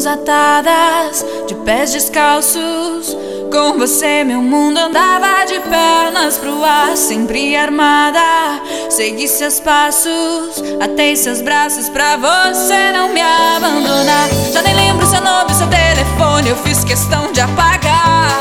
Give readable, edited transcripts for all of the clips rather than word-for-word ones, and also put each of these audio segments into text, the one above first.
mãos atadas, de pés descalços. Com você meu mundo andava de pernas pro ar, sempre armada. Segui seus passos, atei seus braços pra você não me abandonar. Já nem lembro seu nome, seu telefone, eu fiz questão de apagar.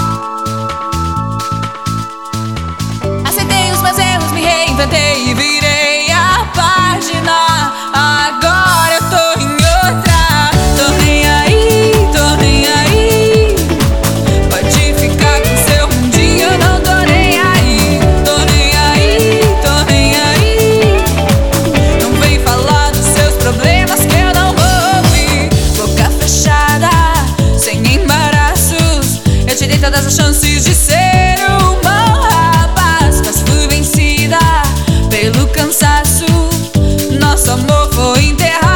Aceitei os meus erros, me reinventei e virei a página. Agora eu tô em outra. Tô nem aí, tô nem aí. Pode ficar com seu mundinho, eu não tô nem aí. Tô nem aí, tô nem aí. Não vem falar dos seus problemas que eu não vou ouvir. Boca fechada, sem embaraços. Eu te dei todas as chances de ser um bom rapaz, mas fui vencida pelo cansaço. Nosso amor foi enterrado.